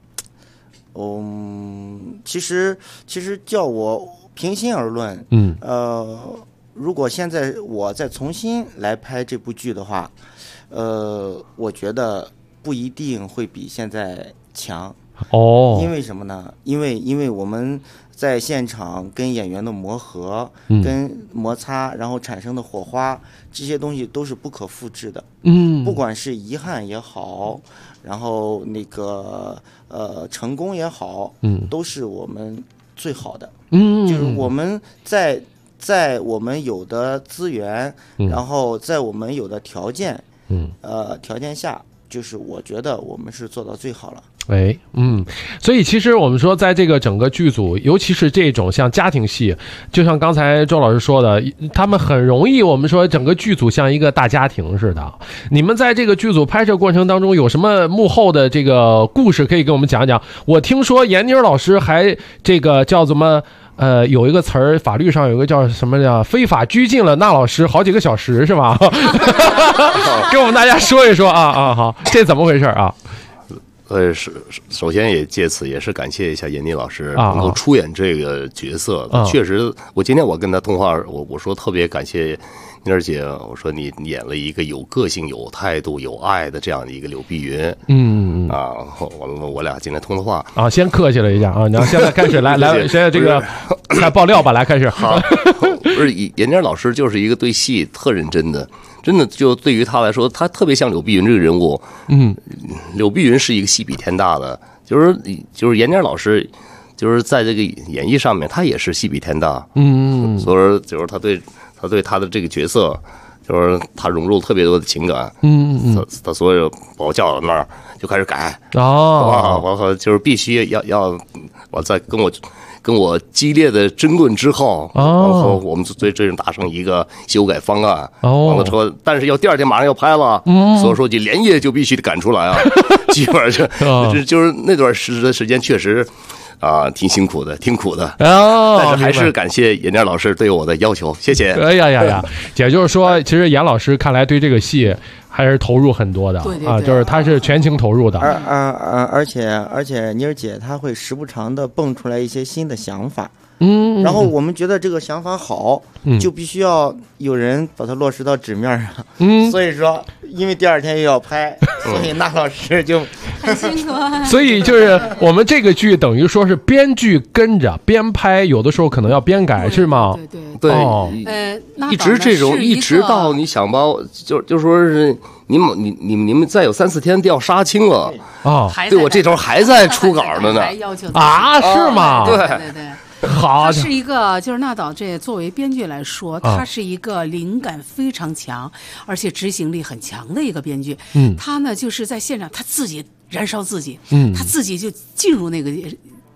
其实叫我平心而论，如果现在我再重新来拍这部剧的话，我觉得不一定会比现在强。因为什么呢？因为我们在现场跟演员的磨合、跟摩擦，然后产生的火花，这些东西都是不可复制的。不管是遗憾也好，然后那个成功也好，都是我们最好的。就是我们在我们有的资源，然后在我们有的条件，条件下，就是我觉得我们是做到最好了。 所以其实我们说，在这个整个剧组，尤其是这种像家庭戏，就像刚才周老师说的，他们很容易，我们说整个剧组像一个大家庭似的。你们在这个剧组拍摄过程当中，有什么幕后的这个故事可以跟我们讲讲？我听说闫妮老师还这个叫什么？有一个词儿，法律上有一个叫什么呀？非法拘禁了那老师好几个小时，是吧？跟我们大家说一说啊！好，这怎么回事啊？ 首先也借此也是感谢一下闫妮老师能够出演这个角色。确实，今天我跟他通话，我说特别感谢妮儿姐，我说你演了一个有个性、有态度、有爱的这样的一个柳碧云。我俩今天通的话啊，先客气了一下啊，然后现在开始来，现在这个来爆料吧，来开始。 好，不是闫妮老师就是一个对戏特认真的。真的，就对于他来说，他特别像柳碧云这个人物。柳碧云是一个戏比天大的，就是闫妮老师，就是在这个演绎上面，他也是戏比天大。所以说，就是他对他的这个角色，就是他融入特别多的情感。他所有把我叫到那儿就开始改。我就是必须要我在跟我激烈的争论之后，然后我们最终达成一个修改方案。完了之后，但是第2天马上要拍了，所以说就连夜就必须得赶出来啊！基本上就是那段时间确实挺辛苦的，挺苦的。但是还是感谢闫妮老师对我的要求，谢谢。 也就是说，其实闫老师看来对这个戏还是投入很多的。 对， 就是他是全情投入的。 而且妮儿姐她会时不常的蹦出来一些新的想法。然后我们觉得这个想法好，就必须要有人把它落实到纸面上。所以说，因为第2天又要拍，所以那老师就很辛苦。 所以就是我们这个剧等于说是编剧跟着边拍，有的时候可能要边改，是吗？ 对。一直这种，一直到你想吧，就说是你们再有3-4天就要杀青了对我这头还在出稿呢是吗？ 对。他是一个，就是那导这作为编剧来说，他是一个灵感非常强，而且执行力很强的一个编剧。他呢就是在现场他自己燃烧自己，他自己就进入那个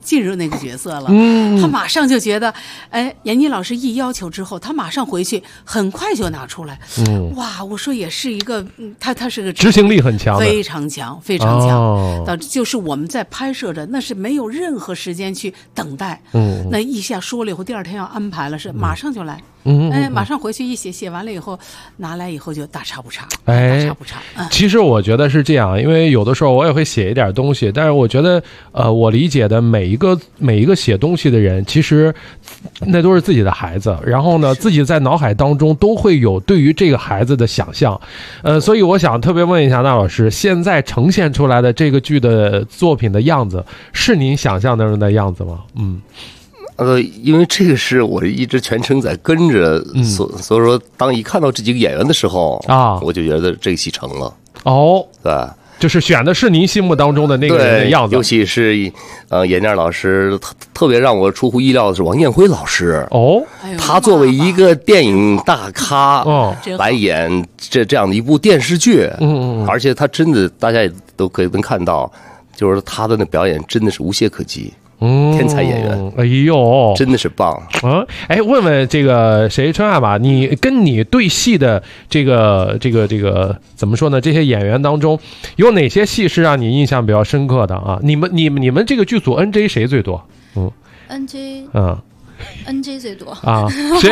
进入那个角色了。他马上就觉得，哎，闫妮老师一要求之后，他马上回去，很快就拿出来。哇，我说也是一个，他是个执行力很强的， 非常强，非常强。就是我们在拍摄着，那是没有任何时间去等待。那一下说了以后，第二天要安排了，是马上就来。马上回去一写，写完了以后拿来以后就大差不差，大差不差。 其实我觉得是这样，因为有的时候我也会写一点东西，但是我觉得我理解的每一个写东西的人，其实那都是自己的孩子，然后呢自己在脑海当中都会有对于这个孩子的想象。所以我想特别问一下那老师，现在呈现出来的这个剧的作品的样子是您想象当中的样子吗？ 因为这个是我一直全程在跟着，所以说当一看到这几个演员的时候啊，我就觉得这个戏成了。对， 就是选的是您心目当中的那个人的样子。 尤其是闫妮老师，特别让我出乎意料的是王艳辉老师。他作为一个电影大咖，来演这样的一部电视剧，而且他真的大家也都可以能看到，就是他的那表演真的是无懈可击。天才演员， 哎呦， 真的是棒。 问问这个谁春爱吧，你跟你对戏的这个怎么说呢？这些演员当中，有哪些戏是让你印象比较深刻的啊？你们这个剧组 NJ 谁最多 ？NJ NJ 最多啊？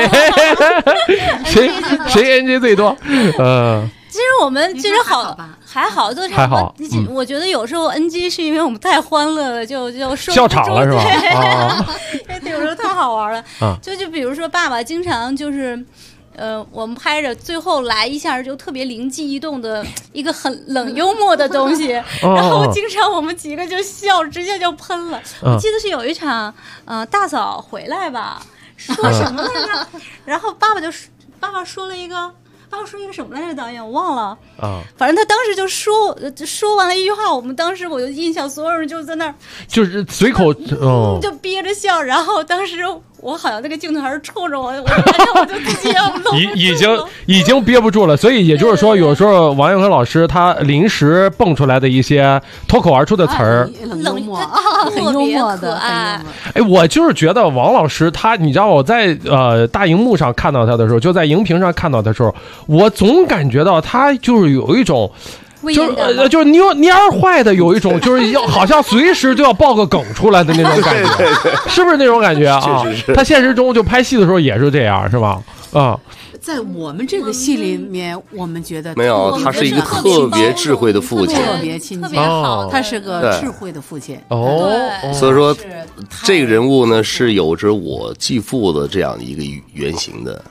谁 NJ 最多？ 其实我们其实还好，都差不多。我觉得有时候 NG 是因为我们太欢乐了，就说笑场了是吧？ 因为有时候太好玩了。就比如说爸爸经常就是。我们拍着最后来一下就特别灵机一动的一个很冷幽默的东西，然后经常我们几个就笑，直接就喷了。我记得是有一场，大嫂回来吧，说什么来着？然后爸爸说了一个什么来着？导演我忘了反正他当时就说完了一句话，我就印象，所有人就在那儿就是随口就憋着笑，然后当时我好像那个镜头还是冲着我就自己要已经憋不住了，所以也就是说，有时候王艳辉老师他临时蹦出来的一些脱口而出的词儿， 冷幽默很幽默的哎， 我就是觉得王老师他，你知道我在大荧幕上看到他的时候，就在荧屏上看到的时候，我总感觉到他就是有一种。就是蔫坏的，有一种就是好像随时就要爆个梗出来的那种感觉，是不是那种感觉啊？他现实中就拍戏的时候也是这样，是吧？ 在我们这个戏里面，我们觉得没有，他是一个特别智慧的父亲， 特别亲近，他是个智慧的父亲。 所以说这个人物呢是有着我继父的这样一个原型的。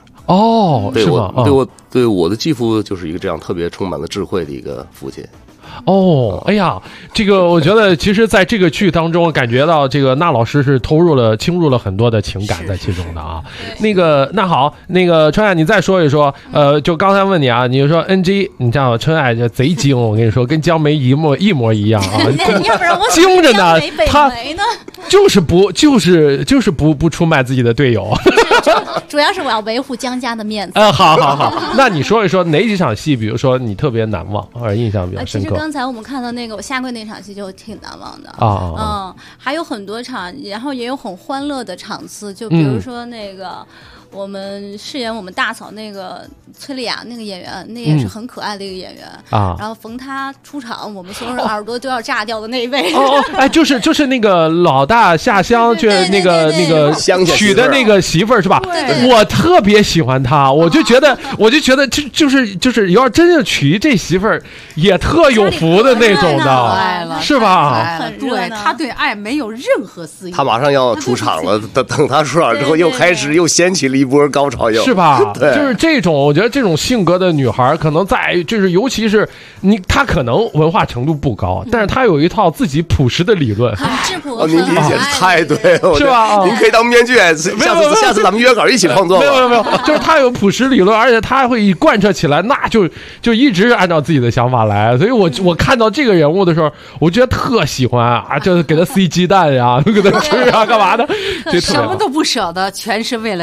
对我的继父就是一个这样特别充满了智慧的一个父亲。 哎呀，这个我觉得其实在这个剧当中感觉到这个那老师是倾入了很多的情感在其中的啊。那好，春爱你再说一说，就刚才问你啊，你就说 NG， 你知道春爱就贼精，我跟你说跟江梅一模一样啊，精着呢，他就是不出卖自己的队友。 主要是我要维护江家的面子。 好，那你说一说哪几场戏，比如说你特别难忘或者印象比较深刻？ 其实刚才我们看到那个我下跪那场戏就挺难忘的还有很多场，然后也有很欢乐的场次，就比如说那个。我们饰演我们大嫂那个崔丽雅那个演员，那也是很可爱的一个演员然后逢她出场，我们所有人耳朵都要炸掉的那一位。 就是那个老大下乡去那个娶的那个媳妇儿是吧？我特别喜欢她，我就觉得就是要真正娶这媳妇儿也特有福的那种的，是吧？ 对，他对爱没有任何私欲。 他马上要出场了，等他出场之后又掀起了一波高潮， 是吧？ 对， 就是这种，我觉得这种性格的女孩，可能就是尤其是她可能文化程度不高，但是她有一套自己朴实的理论， 很质朴。 您理解太对了， 是吧？ 您可以当编剧，下次咱们约稿一起创作。 没有，就是她有朴实理论，而且她会贯彻起来，那就一直按照自己的想法来。所以我看到这个人物的时候，我觉得特喜欢啊，就是给他塞鸡蛋呀，给他吃啊，干嘛的？ 什么都不舍得，全是为了自己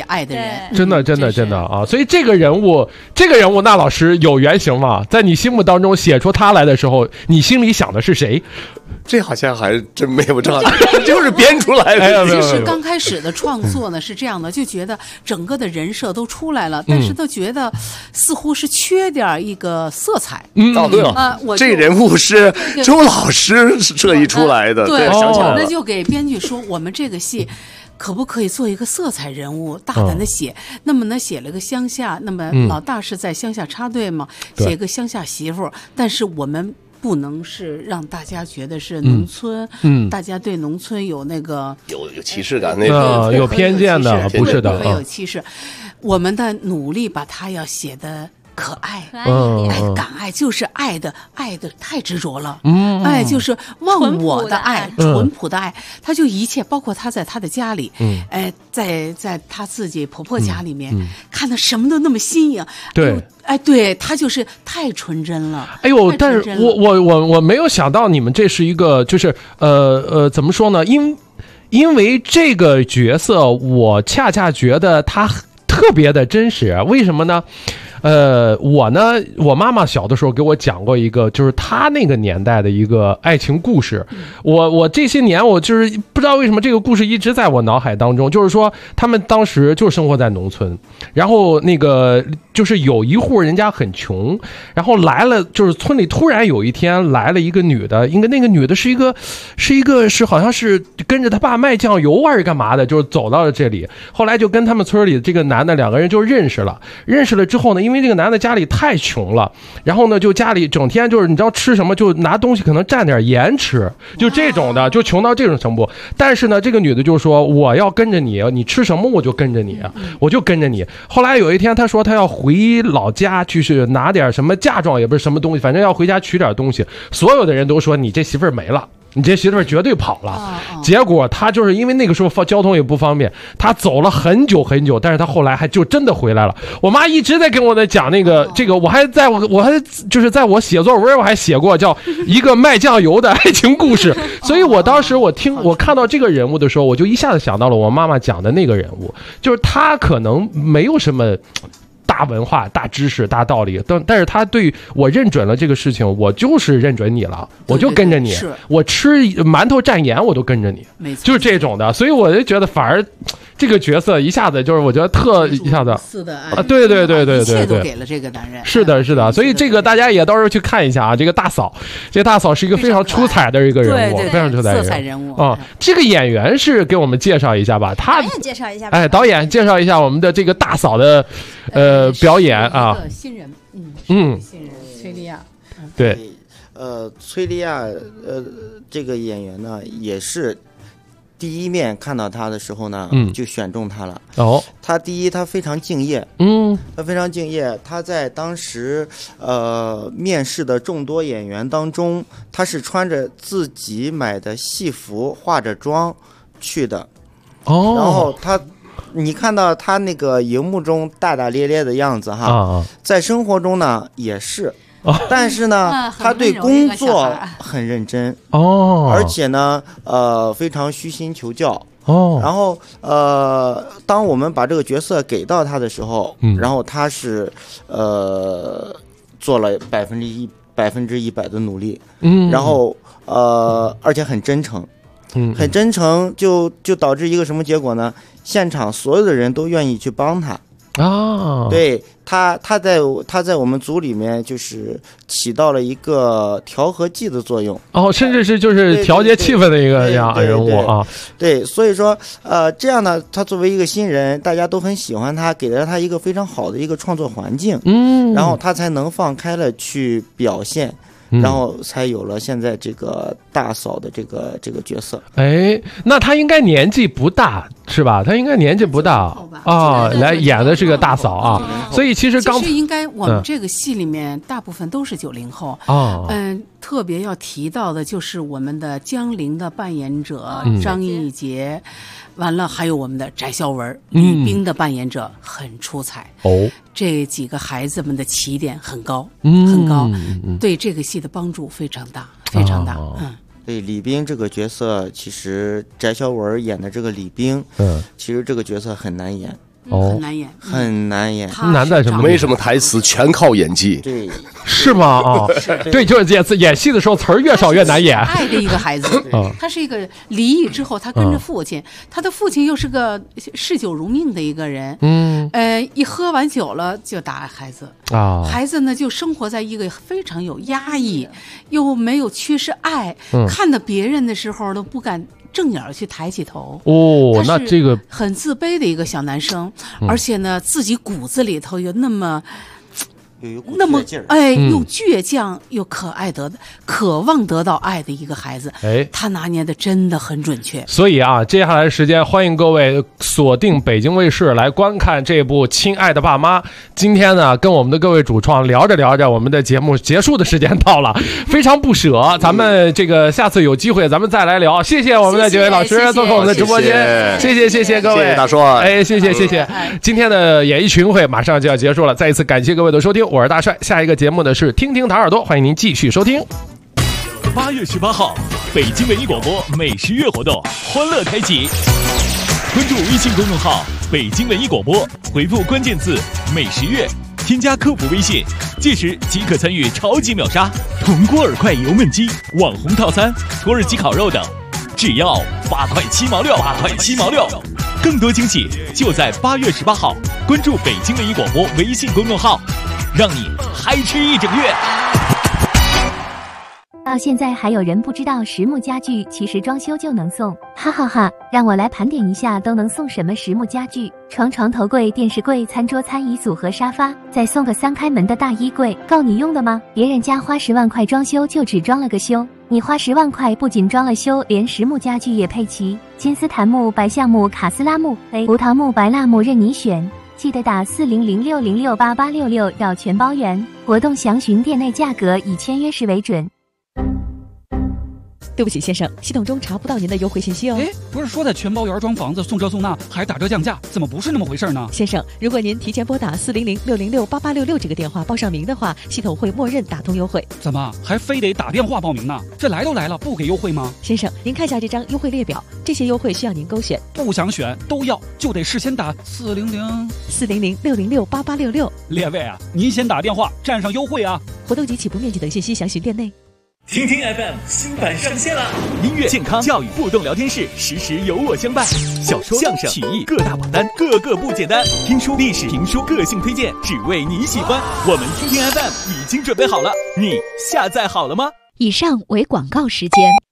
爱的人， 真的啊！所以这个人物，那老师有原型吗？在你心目当中写出他来的时候，你心里想的是谁？ 这好像还真没有这样，就是编出来的。 其实刚开始的创作呢是这样的，就觉得整个的人设都出来了，但是都觉得似乎是缺点一个色彩。 对了，这人物是周老师设计出来的。 对， 想起来了， 那就给编剧说，我们这个戏可不可以做一个色彩人物，大胆的写？那么呢，写了个乡下，那么老大是在乡下插队嘛，写个乡下媳妇，但是我们不能是让大家觉得是农村，大家对农村有那个有歧视感，那个有偏见的，不是的， 会有歧视。我们的努力把它要写的可爱，敢爱就是爱的太执着了，爱就是忘我的爱，淳朴的爱，他就一切，包括他在他的家里，在他自己婆婆家里面，看的什么都那么新颖， 对。 对，他就是太纯真了。 哎呦，但是我没有想到你们这是一个，就是怎么说呢？因为这个角色，我恰恰觉得他特别的真实。为什么呢？我妈妈小的时候给我讲过一个，就是她那个年代的一个爱情故事。我这些年我就是不知道为什么这个故事一直在我脑海当中，就是说他们当时就生活在农村，然后那个就是有一户人家很穷，然后来了，就是村里突然有一天来了一个女的，那个女的是好像是跟着他爸卖酱油还是干嘛的，就是走到了这里，后来就跟他们村里的这个男的两个人就认识了之后呢，因为这个男的家里太穷了，然后呢就家里整天就是你知道吃什么就拿东西可能蘸点盐吃，就这种的，就穷到这种程度。但是呢这个女的就说我要跟着你，你吃什么我就跟着你，我就跟着你。后来有一天她说她要回老家去拿点什么嫁妆也不是什么东西，反正要回家取点东西，所有的人都说你这媳妇儿没了，你这媳妇儿绝对跑了。结果他就是因为那个时候交通也不方便，他走了很久很久，但是他后来还就真的回来了。我妈一直在跟我在讲这个，我还就是在我写作文我还写过叫一个卖酱油的爱情故事。所以我当时我看到这个人物的时候，我就一下子想到了我妈妈讲的那个人物，就是他可能没有什么大文化、大知识、大道理，但是他对我认准了这个事情，我就是认准你了，我就跟着你，我吃馒头蘸盐我都跟着你， 没错， 就是这种的。所以我就觉得反而这个角色一下子就是我觉得一下子对， 一切都给了这个男人。 是的，所以这个大家也到时候去看一下啊。这个大嫂是一个非常出彩的一个人物，非常出彩的色彩人物啊。这个演员是给我们介绍一下吧， 导演介绍一下吧。 导演介绍一下我们的这个大嫂的表演啊。 新人，新人崔丽亚， 对， 崔丽亚这个演员呢也是。第一面看到他的时候呢，就选中他了。他非常敬业，他非常敬业。他在当时面试的众多演员当中，他是穿着自己买的戏服，化着妆去的。然后你看到他那个荧幕中大大咧咧的样子哈，在生活中呢也是。但是呢，他对工作很认真而且呢，非常虚心求教然后当我们把这个角色给到他的时候，然后他是做了100%的努力，然后而且很真诚，很真诚，就导致一个什么结果呢？现场所有的人都愿意去帮他。对，他在我们组里面就是起到了一个调和剂的作用甚至是就是调节气氛的一个人物啊。 对，所以说这样呢，他作为一个新人，大家都很喜欢他，给了他一个非常好的一个创作环境，然后他才能放开了去表现。然后才有了现在这个大嫂的这个角色。 那他应该年纪不大是吧？他应该年纪不大来演的是个大嫂啊。所以其实应该我们这个戏里面大部分都是90后特别要提到的就是我们的江玲的扮演者张艺杰，完了还有我们的翟潇闻吕冰的扮演者很出彩这几个孩子们的起点很高很高，对这个戏的帮助非常大非常大。 对李冰这个角色，其实翟潇闻演的这个李冰其实这个角色很难演很难演， 很难演。 难在什么？ 没什么台词，全靠演技。 对， 是吗？啊，对，就是演戏的时候词儿越少越难演。 爱的一个孩子，他是一个离异之后，他跟着父亲，他的父亲又是个嗜酒如命的一个人。一喝完酒了就打孩子啊，孩子呢就生活在一个非常有压抑，又没有缺失爱，看到别人的时候都不敢正眼去抬起头。 哦，那这个很自卑的一个小男生，而且呢自己骨子里头有那么又倔强又渴望得到爱的一个孩子，他拿捏的真的很准确。 所以啊，接下来的时间，欢迎各位锁定北京卫视来观看这部《亲爱的爸妈》。今天呢，跟我们的各位主创聊着聊着，我们的节目结束的时间到了，非常不舍。咱们这个下次有机会咱们再来聊。谢谢我们的几位老师做客我们的直播间，谢谢各位， 谢谢大帅， 谢谢。今天的演艺群会马上就要结束了，再一次感谢各位的收听。我是大帅，下一个节目呢是听听打耳朵，欢迎您继续收听。 8月18号，北京文艺广播美食月活动欢乐开启，关注微信公众号北京文艺广播，回复关键字美食月，添加客服微信，届时即可参与超级秒杀铜锅耳块油焖鸡、网红套餐、土耳其烤肉等，只要8块7毛6，更多惊喜就在8月18号，关注北京文艺广播微信公众号，让你嗨吃一整月。 到现在还有人不知道实木家具其实装修就能送，哈哈哈！让我来盘点一下都能送什么实木家具：床、头柜、电视柜、餐桌、餐椅组和沙发，再送个3开门的大衣柜，够你用的吗？别人家花10万块装修就只装了个修，你花10万块不仅装了修，连实木家具也配齐，金丝檀木、白橡木、卡斯拉木、葡萄木、白蜡木任你选。记得打4006068866要全包圆，活动详询店内价格，以签约时为准。 对不起，先生，系统中查不到您的优惠信息哦。 不是说在全包圆装房子送这送那还打折降价，怎么不是那么回事呢？ 先生，如果您提前拨打400-606-8866这个电话报上名的话，系统会默认打通优惠。 怎么还非得打电话报名呢？这来都来了，不给优惠吗？ 先生，您看一下这张优惠列表，这些优惠需要您勾选。 不想选都要，就得事先打 400-606-8866。 列位啊，您先打电话占上优惠啊！ 活动及起步面积等信息详询店内。 听听 FM 新版上线了，音乐、健康、教育、互动聊天室，时时有我相伴。小说、相声、曲艺各大榜单，个个不简单。听书、历史、评书，个性推荐，只为你喜欢。我们听听 FM 已经准备好了，你下载好了吗？ 以上为广告时间。